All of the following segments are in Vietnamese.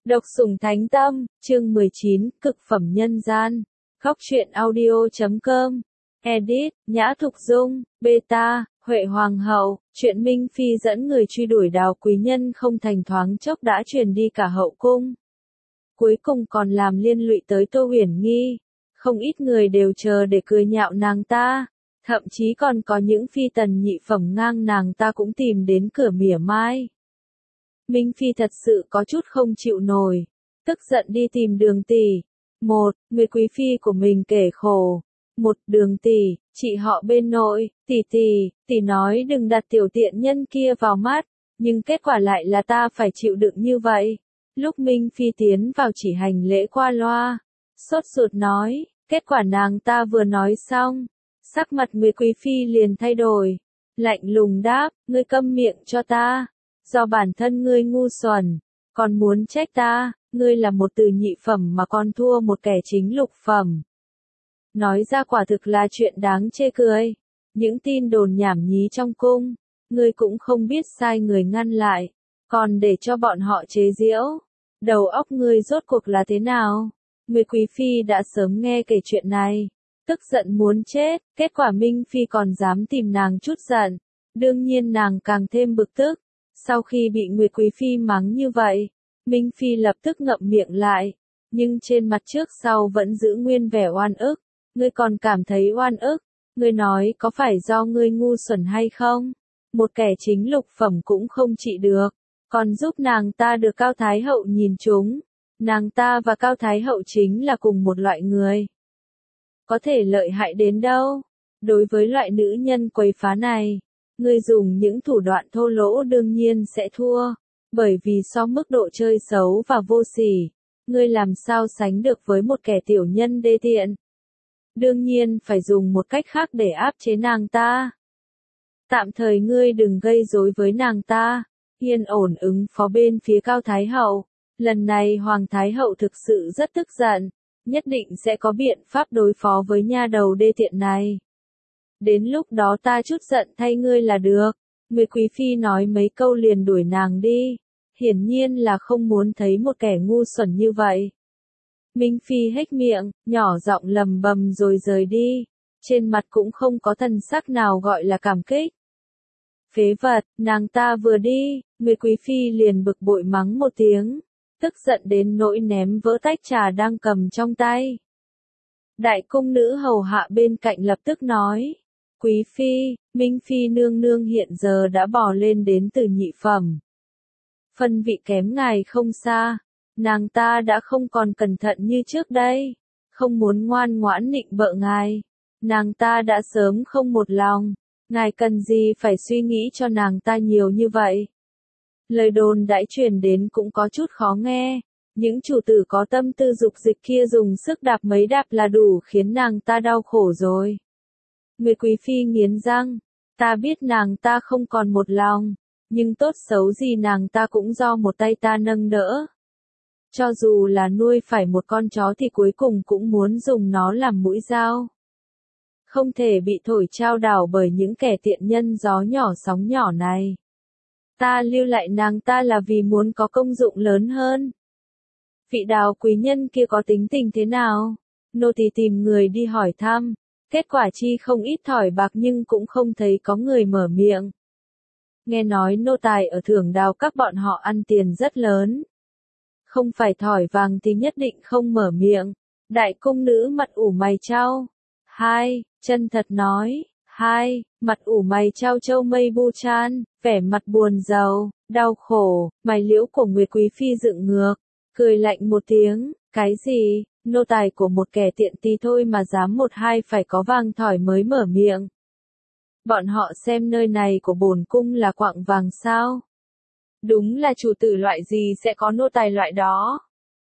Độc sủng thánh tâm, chương 19, cực phẩm nhân gian. Khóc truyện audio.com. Edit, Nhã Thục Dung, Beta, Huệ Hoàng hậu. Chuyện Minh Phi dẫn người truy đuổi Đào Quý Nhân không thành thoáng chốc đã truyền đi cả hậu cung. Cuối cùng còn làm liên lụy tới Tô Huyền Nghi. Không ít người đều chờ để cười nhạo nàng ta. Thậm chí còn có những phi tần nhị phẩm ngang nàng ta cũng tìm đến cửa mỉa mai. Minh Phi thật sự có chút không chịu nổi, tức giận đi tìm Đường tỷ. Người quý phi của mình kể khổ. Đường tỷ, chị họ bên nội, tỷ nói đừng đặt tiểu tiện nhân kia vào mắt, nhưng kết quả lại là ta phải chịu đựng như vậy. Lúc Minh Phi tiến vào chỉ hành lễ qua loa, sốt ruột nói, kết quả nàng ta vừa nói xong, sắc mặt người quý phi liền thay đổi, lạnh lùng đáp, ngươi câm miệng cho ta. Do bản thân ngươi ngu xuẩn, còn muốn trách ta, ngươi là một từ nhị phẩm mà còn thua một kẻ chính lục phẩm. Nói ra quả thực là chuyện đáng chê cười. Những tin đồn nhảm nhí trong cung, ngươi cũng không biết sai người ngăn lại, còn để cho bọn họ chế giễu. Đầu óc ngươi rốt cuộc là thế nào? Người quý phi đã sớm nghe kể chuyện này, tức giận muốn chết, kết quả Minh Phi còn dám tìm nàng chút giận. Đương nhiên nàng càng thêm bực tức. Sau khi bị Nguyệt Quý Phi mắng như vậy, Minh Phi lập tức ngậm miệng lại, nhưng trên mặt trước sau vẫn giữ nguyên vẻ oan ức. Ngươi còn cảm thấy oan ức? Ngươi nói có phải do ngươi ngu xuẩn hay không? Một kẻ chính lục phẩm cũng không trị được, còn giúp nàng ta được Cao Thái Hậu nhìn trúng. Nàng ta và Cao Thái Hậu chính là cùng một loại người. Có thể lợi hại đến đâu? Đối với loại nữ nhân quấy phá này, ngươi dùng những thủ đoạn thô lỗ đương nhiên sẽ thua, bởi vì so mức độ chơi xấu và vô sỉ, ngươi làm sao sánh được với một kẻ tiểu nhân đê tiện. Đương nhiên phải dùng một cách khác để áp chế nàng ta. Tạm thời ngươi đừng gây rối với nàng ta, yên ổn ứng phó bên phía Cao Thái Hậu. Lần này Hoàng Thái Hậu thực sự rất tức giận, nhất định sẽ có biện pháp đối phó với nha đầu đê tiện này. Đến lúc đó ta chút giận thay ngươi là được. Người quý phi nói mấy câu liền đuổi nàng đi, hiển nhiên là không muốn thấy một kẻ ngu xuẩn như vậy. Minh Phi hét miệng, nhỏ giọng lầm bầm rồi rời đi, trên mặt cũng không có thần sắc nào gọi là cảm kích. Phế vật, nàng ta vừa đi, người quý phi liền bực bội mắng một tiếng, tức giận đến nỗi ném vỡ tách trà đang cầm trong tay. Đại cung nữ hầu hạ bên cạnh lập tức nói, Quý phi, Minh Phi nương nương hiện giờ đã bò lên đến từ nhị phẩm. Phân vị kém ngài không xa, nàng ta đã không còn cẩn thận như trước đây, không muốn ngoan ngoãn nịnh bợ ngài. Nàng ta đã sớm không một lòng, ngài cần gì phải suy nghĩ cho nàng ta nhiều như vậy. Lời đồn đãi truyền đến cũng có chút khó nghe, những chủ tử có tâm tư dục dịch kia dùng sức đạp mấy đạp là đủ khiến nàng ta đau khổ rồi. Người quý phi nghiến răng, ta biết nàng ta không còn một lòng, nhưng tốt xấu gì nàng ta cũng do một tay ta nâng đỡ. Cho dù là nuôi phải một con chó thì cuối cùng cũng muốn dùng nó làm mũi dao. Không thể bị thổi trao đảo bởi những kẻ tiện nhân gió nhỏ sóng nhỏ này. Ta lưu lại nàng ta là vì muốn có công dụng lớn hơn. Vị Đào quý nhân kia có tính tình thế nào? Nô tỳ tìm người đi hỏi thăm. Kết quả chi không ít thỏi bạc nhưng cũng không thấy có người mở miệng. Nghe nói nô tài ở Thưởng Đào các bọn họ ăn tiền rất lớn. Không phải thỏi vàng thì nhất định không mở miệng. Đại cung nữ mặt ủ mày chau. Chân thật nói. Mặt ủ mày chau châu mây bu chan, vẻ mặt buồn rầu, đau khổ, mày liễu của Nguyệt Quý Phi dựng ngược, cười lạnh một tiếng, cái gì? Nô tài của một kẻ tiện tí thôi mà dám một hai phải có vàng thỏi mới mở miệng. Bọn họ xem nơi này của bổn cung là quặng vàng sao? Đúng là chủ tử loại gì sẽ có nô tài loại đó.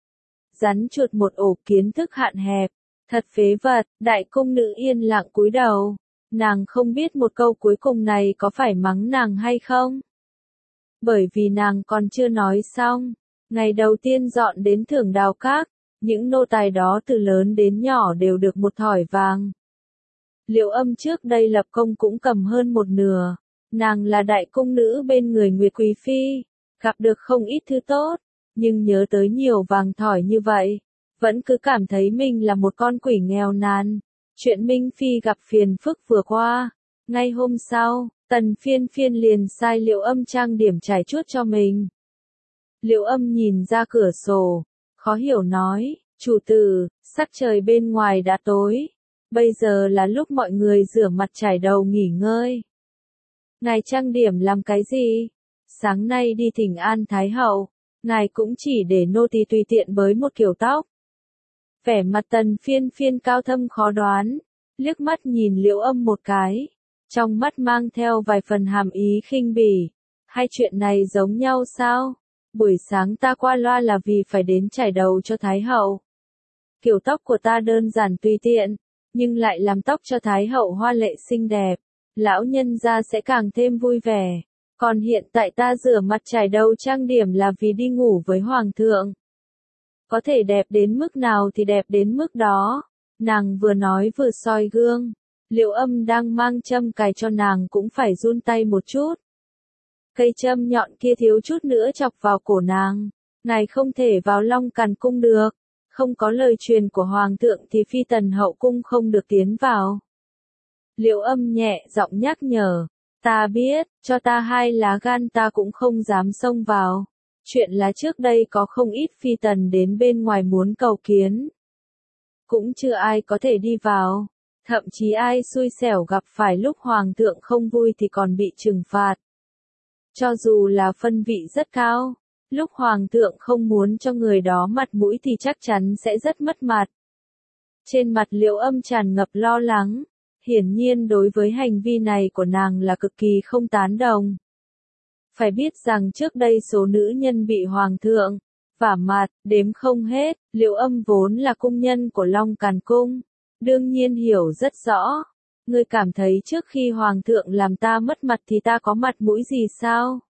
Rắn chuột một ổ, kiến thức hạn hẹp, thật phế vật. Đại cung nữ yên lặng cúi đầu, nàng không biết một câu cuối cùng này có phải mắng nàng hay không. Bởi vì nàng còn chưa nói xong, ngày đầu tiên dọn đến Thưởng Đào các. Những nô tài đó từ lớn đến nhỏ đều được một thỏi vàng. Liệu Âm trước đây lập công cũng cầm hơn một nửa. Nàng là đại cung nữ bên người Nguyệt Quý Phi, gặp được không ít thứ tốt. nhưng nhớ tới nhiều vàng thỏi như vậy, vẫn cứ cảm thấy mình là một con quỷ nghèo nàn. Chuyện Minh Phi gặp phiền phức vừa qua, ngay hôm sau, Tần Phiên Phiên liền sai Liệu Âm trang điểm trải chuốt cho mình. Liệu Âm nhìn ra cửa sổ, khó hiểu nói, chủ tử, sắc trời bên ngoài đã tối, bây giờ là lúc mọi người rửa mặt trải đầu nghỉ ngơi. Ngài trang điểm làm cái gì? Sáng nay đi thỉnh an Thái Hậu, ngài cũng chỉ để nô tỳ tùy tiện bới một kiểu tóc. Vẻ mặt Tần Phiên Phiên cao thâm khó đoán, liếc mắt nhìn Liễu Âm một cái, trong mắt mang theo vài phần hàm ý khinh bỉ. Hai chuyện này giống nhau sao? Buổi sáng ta qua loa là vì phải đến trải đầu cho Thái Hậu. Kiểu tóc của ta đơn giản tùy tiện, nhưng lại làm tóc cho Thái Hậu hoa lệ xinh đẹp, lão nhân gia sẽ càng thêm vui vẻ. Còn hiện tại ta rửa mặt trải đầu trang điểm là vì đi ngủ với Hoàng thượng. Có thể đẹp đến mức nào thì đẹp đến mức đó. Nàng vừa nói vừa soi gương. Liệu Âm đang mang châm cài cho nàng cũng phải run tay một chút. Cây châm nhọn kia thiếu chút nữa chọc vào cổ nàng. Ngài không thể vào Long Càn cung được. Không có lời truyền của Hoàng thượng thì Phi Tần hậu cung không được tiến vào. Liệu Âm nhẹ giọng nhắc nhở. Ta biết, cho ta 2 lá gan ta cũng không dám xông vào. Chuyện là trước đây có không ít phi tần đến bên ngoài muốn cầu kiến. Cũng chưa ai có thể đi vào. Thậm chí ai xui xẻo gặp phải lúc Hoàng thượng không vui thì còn bị trừng phạt. Cho dù là phân vị rất cao, lúc Hoàng thượng không muốn cho người đó mặt mũi thì chắc chắn sẽ rất mất mặt. Trên mặt Liệu Âm tràn ngập lo lắng. Hiển nhiên đối với hành vi này của nàng là cực kỳ không tán đồng. Phải biết rằng trước đây số nữ nhân bị Hoàng thượng vả mặt, đếm không hết. Liệu Âm vốn là cung nhân của Long Càn cung, đương nhiên hiểu rất rõ. Ngươi cảm thấy trước khi Hoàng thượng làm ta mất mặt thì ta có mặt mũi gì sao?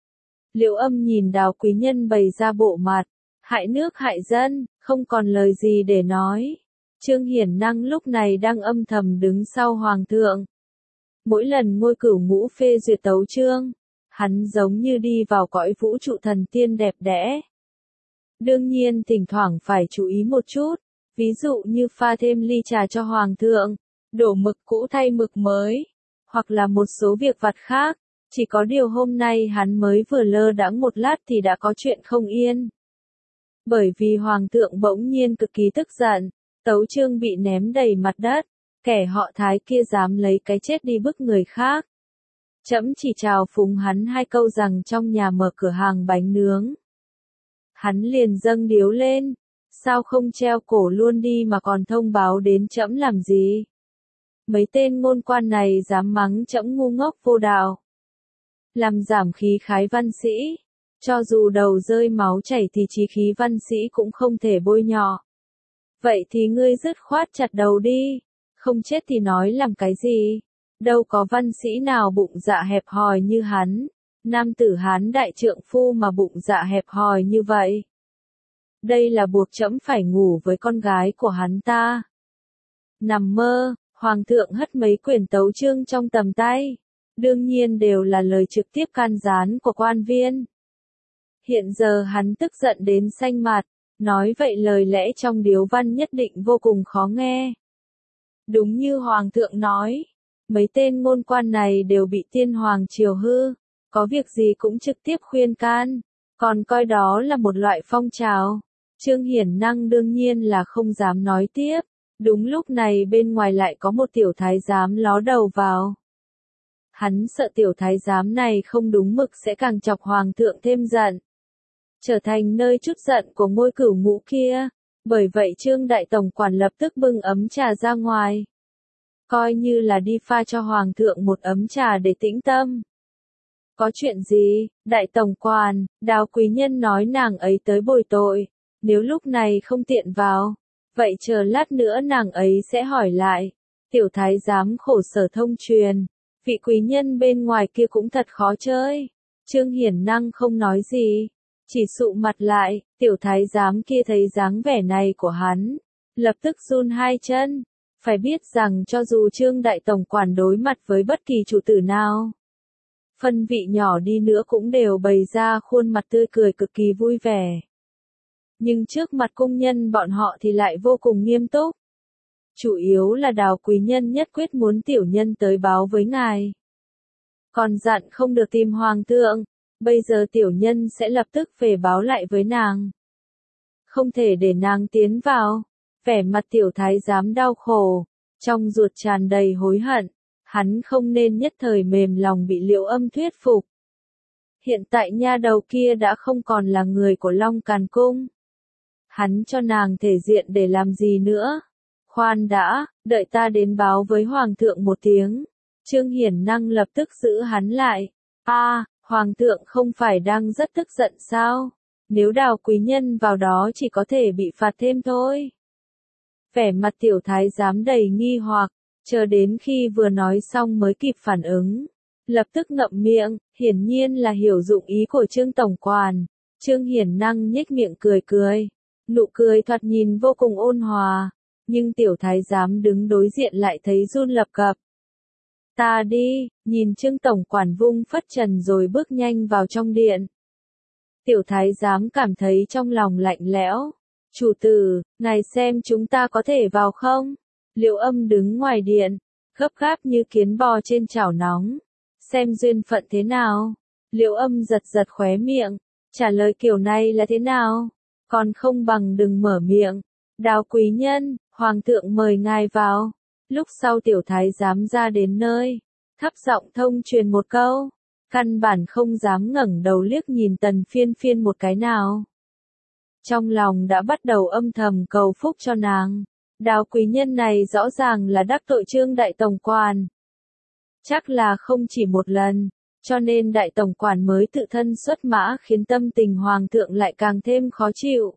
Liệu Âm nhìn Đào quý nhân bày ra bộ mặt, hại nước hại dân, không còn lời gì để nói. Trương Hiển Năng lúc này đang âm thầm đứng sau Hoàng thượng. Mỗi lần Ngôi Cửu Ngũ phê duyệt tấu chương, hắn giống như đi vào cõi vũ trụ thần tiên đẹp đẽ. Đương nhiên thỉnh thoảng phải chú ý một chút, ví dụ như pha thêm ly trà cho Hoàng thượng, đổ mực cũ thay mực mới, hoặc là một số việc vặt khác. Chỉ có điều hôm nay hắn mới vừa lơ đãng một lát thì đã có chuyện không yên. Bởi vì Hoàng thượng bỗng nhiên cực kỳ tức giận. Tấu chương bị ném đầy mặt đất, kẻ họ Thái kia dám lấy cái chết đi bức người khác. Trẫm chỉ chào phúng hắn 2 câu rằng trong nhà mở cửa hàng bánh nướng. Hắn liền dâng điếu lên, sao không treo cổ luôn đi mà còn thông báo đến trẫm làm gì? Mấy tên ngôn quan này dám mắng trẫm ngu ngốc vô đạo. Làm giảm khí khái văn sĩ, cho dù đầu rơi máu chảy thì chí khí văn sĩ cũng không thể bôi nhọ. Vậy thì ngươi dứt khoát chặt đầu đi, không chết thì nói làm cái gì? Đâu có văn sĩ nào bụng dạ hẹp hòi như hắn, nam tử Hán đại trượng phu mà bụng dạ hẹp hòi như vậy. Đây là buộc trẫm phải ngủ với con gái của hắn ta. Nằm mơ, Hoàng thượng hất mấy quyển tấu chương trong tầm tay, đương nhiên đều là lời trực tiếp can gián của quan viên. Hiện giờ hắn tức giận đến xanh mặt. Nói vậy lời lẽ trong điếu văn nhất định vô cùng khó nghe. Đúng như Hoàng thượng nói, mấy tên ngôn quan này đều bị tiên hoàng triều hư, có việc gì cũng trực tiếp khuyên can, còn coi đó là một loại phong trào. Trương Hiển Năng đương nhiên là không dám nói tiếp, đúng lúc này bên ngoài lại có một tiểu thái giám ló đầu vào. Hắn sợ tiểu thái giám này không đúng mực sẽ càng chọc Hoàng thượng thêm giận, trở thành nơi trút giận của Ngôi Cửu Ngũ kia. Bởi vậy Trương Đại Tổng quản lập tức bưng ấm trà ra ngoài. Coi như là đi pha cho Hoàng thượng một ấm trà để tĩnh tâm. Có chuyện gì? Đại Tổng quản, Đào quý nhân nói nàng ấy tới bồi tội. Nếu lúc này không tiện vào, vậy chờ lát nữa nàng ấy sẽ hỏi lại. Tiểu thái giám khổ sở thông truyền. Vị quý nhân bên ngoài kia cũng thật khó chơi. Trương Hiển Năng không nói gì. Chỉ sụ mặt lại, tiểu thái giám kia thấy dáng vẻ này của hắn, lập tức run 2 chân. Phải biết rằng cho dù Trương Đại Tổng quản đối mặt với bất kỳ chủ tử nào, phân vị nhỏ đi nữa cũng đều bày ra khuôn mặt tươi cười cực kỳ vui vẻ. nhưng trước mặt cung nhân bọn họ thì lại vô cùng nghiêm túc. Chủ yếu là Đào quý nhân nhất quyết muốn tiểu nhân tới báo với ngài. Còn dặn không được tìm hoàng thượng, bây giờ tiểu nhân sẽ lập tức về báo lại với nàng. Không thể để nàng tiến vào. Vẻ mặt tiểu thái giám đau khổ, trong ruột tràn đầy hối hận, hắn không nên nhất thời mềm lòng bị Liệu Âm thuyết phục. Hiện tại nha đầu kia đã không còn là người của Long Càn Cung. Hắn cho nàng thể diện để làm gì nữa? Khoan đã, đợi ta đến báo với hoàng thượng một tiếng. Trương Hiển Năng lập tức giữ hắn lại. Hoàng thượng không phải đang rất tức giận sao? Nếu Đào quý nhân vào đó chỉ có thể bị phạt thêm thôi. Vẻ mặt tiểu thái giám đầy nghi hoặc, chờ đến khi vừa nói xong mới kịp phản ứng. Lập tức ngậm miệng, hiển nhiên là hiểu dụng ý của Trương Tổng Quản. Trương Hiển Năng nhếch miệng cười cười. Nụ cười thoạt nhìn vô cùng ôn hòa, nhưng tiểu thái giám đứng đối diện lại thấy run lập cập. Ta đi, nhìn Trương Tổng Quản vung phất trần rồi bước nhanh vào trong điện. Tiểu thái giám cảm thấy trong lòng lạnh lẽo. Chủ tử, ngài xem chúng ta có thể vào không? Liệu Âm đứng ngoài điện, gấp gáp như kiến bò trên chảo nóng. Xem duyên phận thế nào? Liệu Âm giật giật khóe miệng, trả lời kiểu này là thế nào? Còn không bằng đừng mở miệng. Đào quý nhân, hoàng thượng mời ngài vào. Lúc sau tiểu thái giám ra đến nơi, thấp giọng thông truyền một câu, căn bản không dám ngẩng đầu liếc nhìn Tần Phiên Phiên một cái nào. Trong lòng đã bắt đầu âm thầm cầu phúc cho nàng. Đào quý nhân này rõ ràng là đắc tội Trương Đại Tổng Quản. Chắc là không chỉ một lần, cho nên Đại Tổng Quản mới tự thân xuất mã khiến tâm tình hoàng thượng lại càng thêm khó chịu.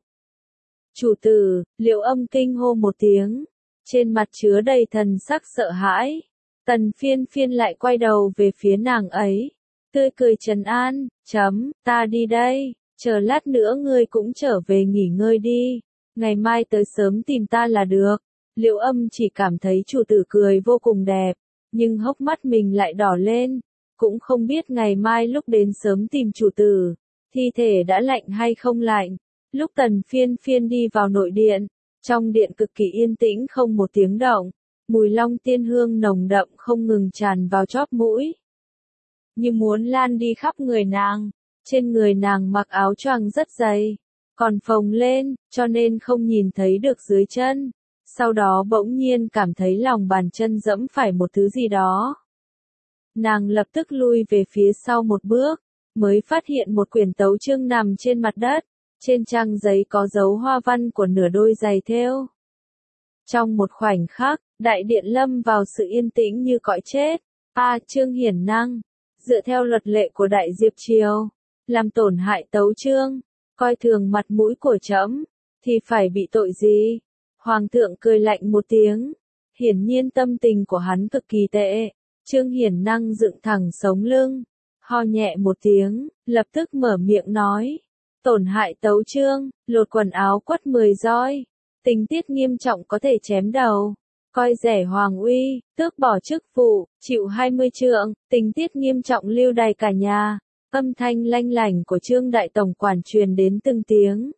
Chủ tử, Liệu Âm kinh hô một tiếng, trên mặt chứa đầy thần sắc sợ hãi. Tần Phiên Phiên lại quay đầu về phía nàng ấy, tươi cười trấn an, ta đi đây, chờ lát nữa ngươi cũng trở về nghỉ ngơi đi, ngày mai tới sớm tìm ta là được. Liệu Âm chỉ cảm thấy chủ tử cười vô cùng đẹp, nhưng hốc mắt mình lại đỏ lên, cũng không biết ngày mai lúc đến sớm tìm chủ tử, thi thể đã lạnh hay không lạnh. Lúc Tần Phiên Phiên đi vào nội điện, trong điện cực kỳ yên tĩnh không một tiếng động, mùi long tiên hương nồng đậm không ngừng tràn vào chóp mũi, như muốn lan đi khắp người nàng. Trên người nàng mặc áo choàng rất dày, còn phồng lên, cho nên không nhìn thấy được dưới chân. Sau đó bỗng nhiên cảm thấy lòng bàn chân dẫm phải một thứ gì đó. Nàng lập tức lui về phía sau một bước, mới phát hiện một quyển tấu chương nằm trên mặt đất. Trên trang giấy có dấu hoa văn của nửa đôi giày thêu. Trong một khoảnh khắc, đại điện lâm vào sự yên tĩnh như cõi chết. Trương Hiển Năng, dựa theo luật lệ của Đại Diệp Triều, làm tổn hại tấu chương, coi thường mặt mũi của trẫm, thì phải bị tội gì? Hoàng thượng cười lạnh một tiếng, hiển nhiên tâm tình của hắn cực kỳ tệ. Trương Hiển Năng dựng thẳng sống lưng, ho nhẹ một tiếng, lập tức mở miệng nói. Tổn hại tấu chương, lột quần áo quất 10 roi, tình tiết nghiêm trọng có thể chém đầu, coi rẻ hoàng uy, tước bỏ chức vụ, chịu 20 trượng, tình tiết nghiêm trọng lưu đày cả nhà. Âm thanh lanh lảnh của Trương Đại Tổng Quản truyền đến từng tiếng,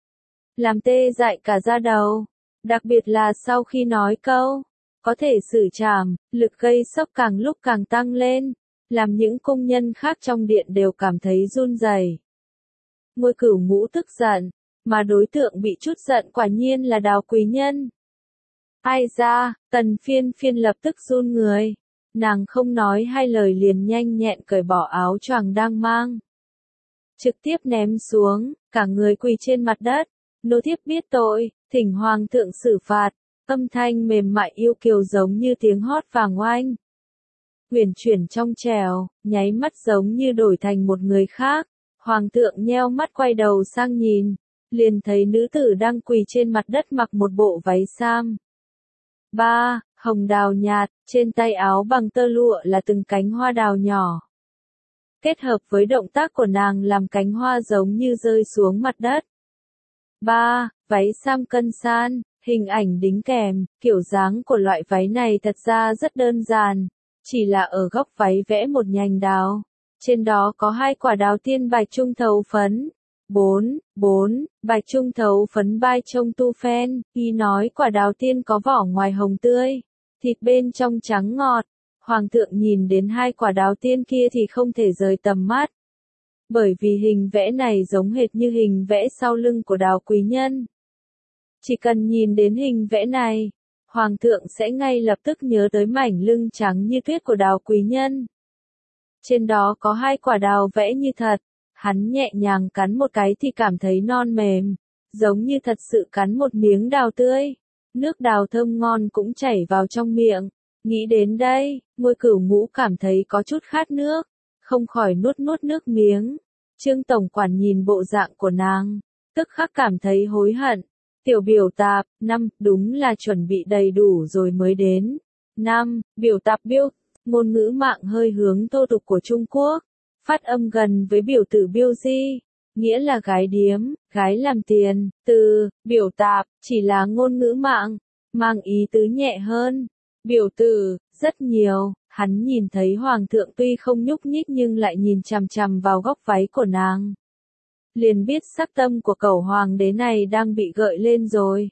làm tê dại cả da đầu, đặc biệt là sau khi nói câu, có thể xử trảm, lực gây sốc càng lúc càng tăng lên, làm những công nhân khác trong điện đều cảm thấy run rẩy. Ngôi Cửu Ngũ tức giận, mà đối tượng bị chút giận quả nhiên là Đào quý nhân. Ai ra, Tần Phiên Phiên lập tức run người, nàng không nói hai lời liền nhanh nhẹn cởi bỏ áo choàng đang mang. Trực tiếp ném xuống, cả người quỳ trên mặt đất, nô thiếp biết tội, thỉnh hoàng thượng xử phạt, âm thanh mềm mại yêu kiều giống như tiếng hót vàng oanh. Huyền chuyển trong trẻo, nháy mắt giống như đổi thành một người khác. Hoàng thượng nheo mắt quay đầu sang nhìn, liền thấy nữ tử đang quỳ trên mặt đất mặc một bộ váy sam. Hồng đào nhạt, trên tay áo bằng tơ lụa là từng cánh hoa đào nhỏ. Kết hợp với động tác của nàng làm cánh hoa giống như rơi xuống mặt đất. Váy sam cân san, hình ảnh đính kèm, kiểu dáng của loại váy này thật ra rất đơn giản, chỉ là ở góc váy vẽ một nhành đào. Trên đó có 2 quả đào tiên bạch trung thấu phấn, 4. Bạch trung thấu phấn bai trông tu phen, y nói quả đào tiên có vỏ ngoài hồng tươi, thịt bên trong trắng ngọt. Hoàng thượng nhìn đến hai quả đào tiên kia thì không thể rời tầm mắt. Bởi vì hình vẽ này giống hệt như hình vẽ sau lưng của Đào Quý Nhân. Chỉ cần nhìn đến hình vẽ này, Hoàng thượng sẽ ngay lập tức nhớ tới mảnh lưng trắng như tuyết của Đào Quý Nhân. Trên đó có hai quả đào vẽ như thật, hắn nhẹ nhàng cắn một cái thì cảm thấy non mềm, giống như thật sự cắn một miếng đào tươi. Nước đào thơm ngon cũng chảy vào trong miệng. Nghĩ đến đây, Ngôi Cửu Ngũ cảm thấy có chút khát nước, không khỏi nuốt nước miếng. Trương tổng quản nhìn bộ dạng của nàng, tức khắc cảm thấy hối hận. Tiểu biểu tạp, 5, đúng là chuẩn bị đầy đủ rồi mới đến. 5. Biểu tạp biêu, ngôn ngữ mạng hơi hướng thô tục của Trung Quốc, phát âm gần với biểu tử biêu di, nghĩa là gái điếm, gái làm tiền. Từ biểu tạp chỉ là ngôn ngữ mạng, mang ý tứ nhẹ hơn. Biểu tử, rất nhiều. Hắn nhìn thấy Hoàng thượng tuy không nhúc nhích nhưng lại nhìn chằm chằm vào góc váy của nàng. Liền biết sắc tâm của cẩu hoàng đế này đang bị gợi lên rồi.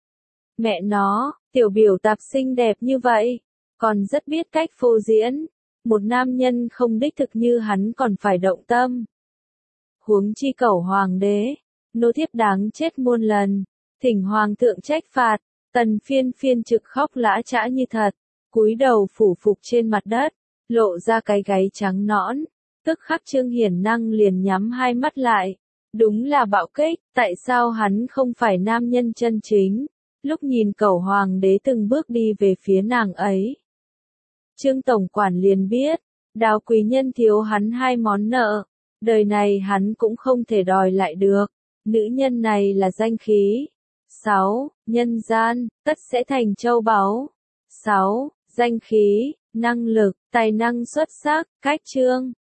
Mẹ nó, tiểu biểu tạp xinh đẹp như vậy, còn rất biết cách phô diễn. Một nam nhân không đích thực như hắn còn phải động tâm. Huống chi cẩu hoàng đế, nô thiếp đáng chết muôn lần. Thỉnh Hoàng thượng trách phạt, Tần phiên trực khóc lã chã như thật. Cúi đầu phủ phục trên mặt đất, lộ ra cái gáy trắng nõn, tức khắc Trương Hiển Năng liền nhắm hai mắt lại. Đúng là bạo kích, tại sao hắn không phải nam nhân chân chính? Lúc nhìn cẩu hoàng đế từng bước đi về phía nàng ấy, Trương tổng quản liền biết, Đào Quý Nhân thiếu hắn hai món nợ, đời này hắn cũng không thể đòi lại được. Nữ nhân này là danh khí. 6. Nhân gian, tất sẽ thành châu báu. 6. Danh khí, năng lực, tài năng xuất sắc, cách chương.